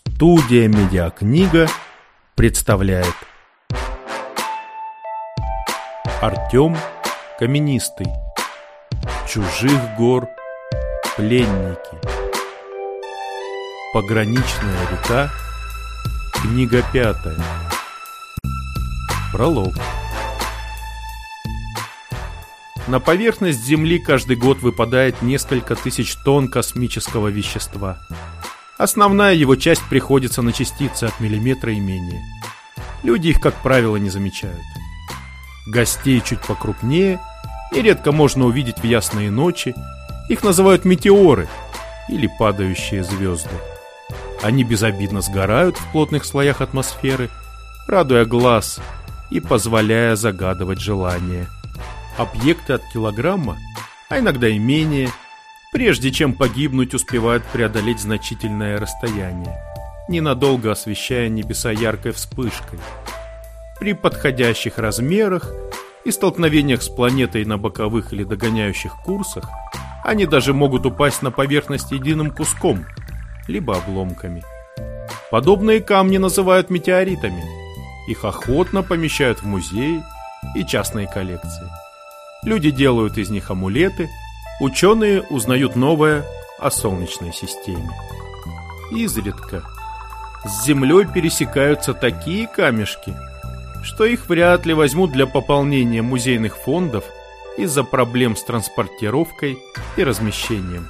Студия «Медиакнига» представляет Артем Каменистый. Чужих гор пленники. Пограничная река. Книга 5. Пролог. На поверхность Земли каждый год выпадает несколько тысяч тонн космического вещества. Основная его часть приходится на частицы от миллиметра и менее. Люди их, как правило, не замечают. Гостей чуть покрупнее, и редко можно увидеть в ясные ночи. Их называют метеоры или падающие звезды. Они безобидно сгорают в плотных слоях атмосферы, радуя глаз и позволяя загадывать желания. Объекты от килограмма, а иногда и менее, прежде чем погибнуть, успевают преодолеть значительное расстояние, ненадолго освещая небеса яркой вспышкой. При подходящих размерах и столкновениях с планетой на боковых или догоняющих курсах они даже могут упасть на поверхность единым куском, либо обломками. Подобные камни называют метеоритами. Их охотно помещают в музеи и частные коллекции. Люди делают из них амулеты, ученые узнают новое о Солнечной системе. Изредка с Землей пересекаются такие камешки, что их вряд ли возьмут для пополнения музейных фондов из-за проблем с транспортировкой и размещением.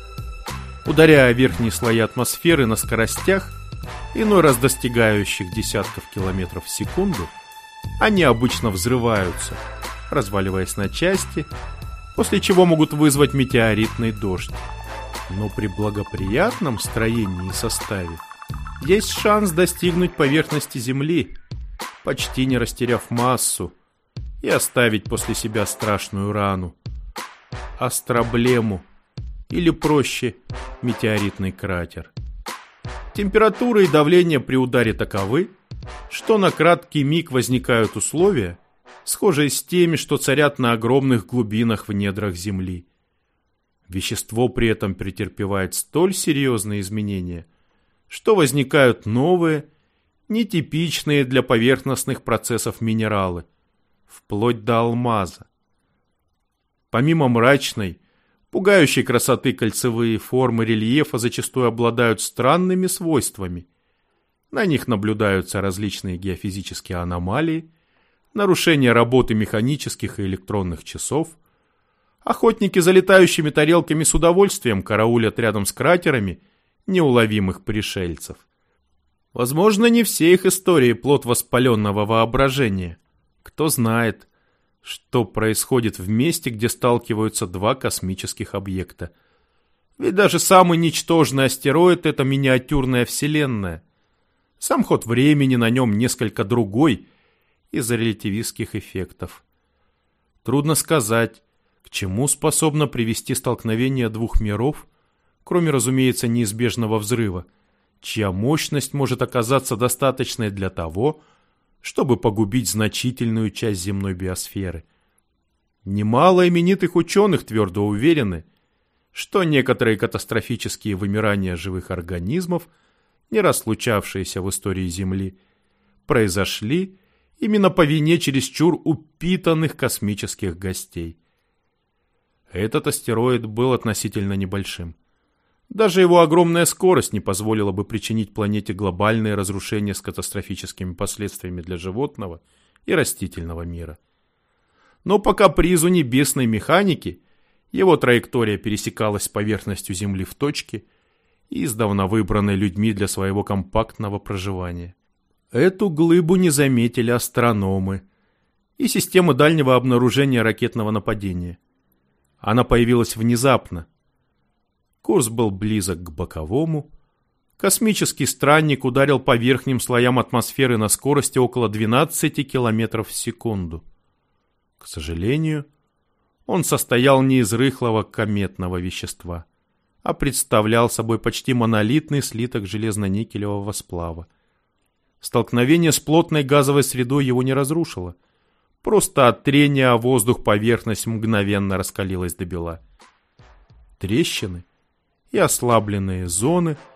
Ударяя верхние слои атмосферы на скоростях, иной раз достигающих десятков километров в секунду, они обычно взрываются, разваливаясь на части, после чего могут вызвать метеоритный дождь. Но при благоприятном строении и составе есть шанс достигнуть поверхности Земли, почти не растеряв массу, и оставить после себя страшную рану, астроблему, или проще, метеоритный кратер. Температура и давление при ударе таковы, что на краткий миг возникают условия, схожие с теми, что царят на огромных глубинах в недрах Земли. Вещество при этом претерпевает столь серьезные изменения, что возникают новые, нетипичные для поверхностных процессов минералы, вплоть до алмаза. Помимо мрачной, пугающей красоты, кольцевые формы рельефа зачастую обладают странными свойствами. На них наблюдаются различные геофизические аномалии, нарушение работы механических и электронных часов. Охотники за летающими тарелками с удовольствием караулят рядом с кратерами неуловимых пришельцев. Возможно, не все их истории плод воспаленного воображения. Кто знает, что происходит в месте, где сталкиваются два космических объекта. Ведь даже самый ничтожный астероид — это миниатюрная вселенная. Сам ход времени на нем несколько другой из-за релятивистских эффектов. Трудно сказать, к чему способно привести столкновение двух миров, кроме, разумеется, неизбежного взрыва, чья мощность может оказаться достаточной для того, чтобы погубить значительную часть земной биосферы. Немало именитых ученых твердо уверены, что некоторые катастрофические вымирания живых организмов, не раз случавшиеся в истории Земли, произошли именно по вине чересчур упитанных космических гостей. Этот астероид был относительно небольшим. Даже его огромная скорость не позволила бы причинить планете глобальные разрушения с катастрофическими последствиями для животного и растительного мира. Но по капризу небесной механики его траектория пересекалась с поверхностью Земли в точке, издавна выбранной людьми для своего компактного проживания. Эту глыбу не заметили астрономы и системы дальнего обнаружения ракетного нападения. Она появилась внезапно. Курс был близок к боковому. Космический странник ударил по верхним слоям атмосферы на скорости около 12 километров в секунду. К сожалению, он состоял не из рыхлого кометного вещества, а представлял собой почти монолитный слиток железно-никелевого сплава. Столкновение с плотной газовой средой его не разрушило. Просто от трения о воздух поверхность мгновенно раскалилась до бела. Трещины и ослабленные зоны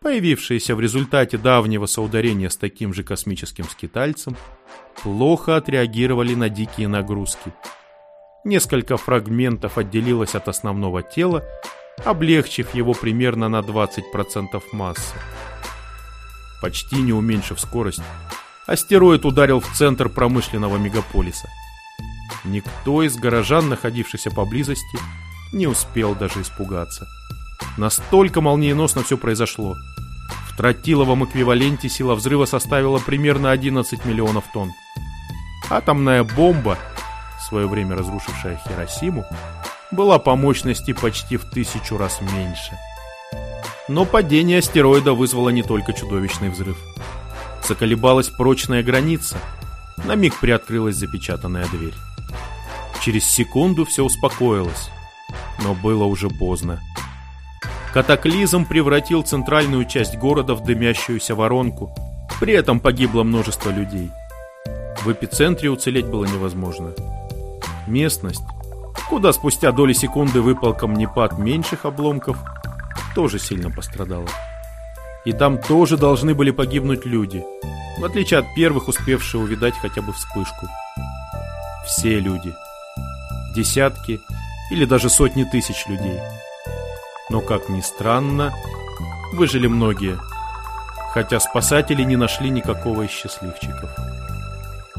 появившиеся в результате давнего соударения с таким же космическим скитальцем, плохо отреагировали на дикие нагрузки. Несколько фрагментов отделилось от основного тела, облегчив его примерно на 20% массы. Почти не уменьшив скорость, астероид ударил в центр промышленного мегаполиса. Никто из горожан, находившихся поблизости, не успел даже испугаться. Настолько молниеносно все произошло. В тротиловом эквиваленте сила взрыва составила примерно 11 миллионов тонн. Атомная бомба, в свое время разрушившая Хиросиму, была по мощности почти в 1000 раз меньше. Но падение астероида вызвало не только чудовищный взрыв. Заколебалась прочная граница. На миг приоткрылась запечатанная дверь. Через секунду все успокоилось, но было уже поздно. Катаклизм превратил центральную часть города в дымящуюся воронку. При этом погибло множество людей. В эпицентре уцелеть было невозможно. Местность, куда спустя доли секунды выпал камнепад меньших обломков, тоже сильно пострадала. И там тоже должны были погибнуть люди, в отличие от первых, успевшие увидать хотя бы вспышку. Все люди. Десятки или даже сотни тысяч людей. Но, как ни странно, выжили многие, хотя спасатели не нашли никакого из счастливчиков.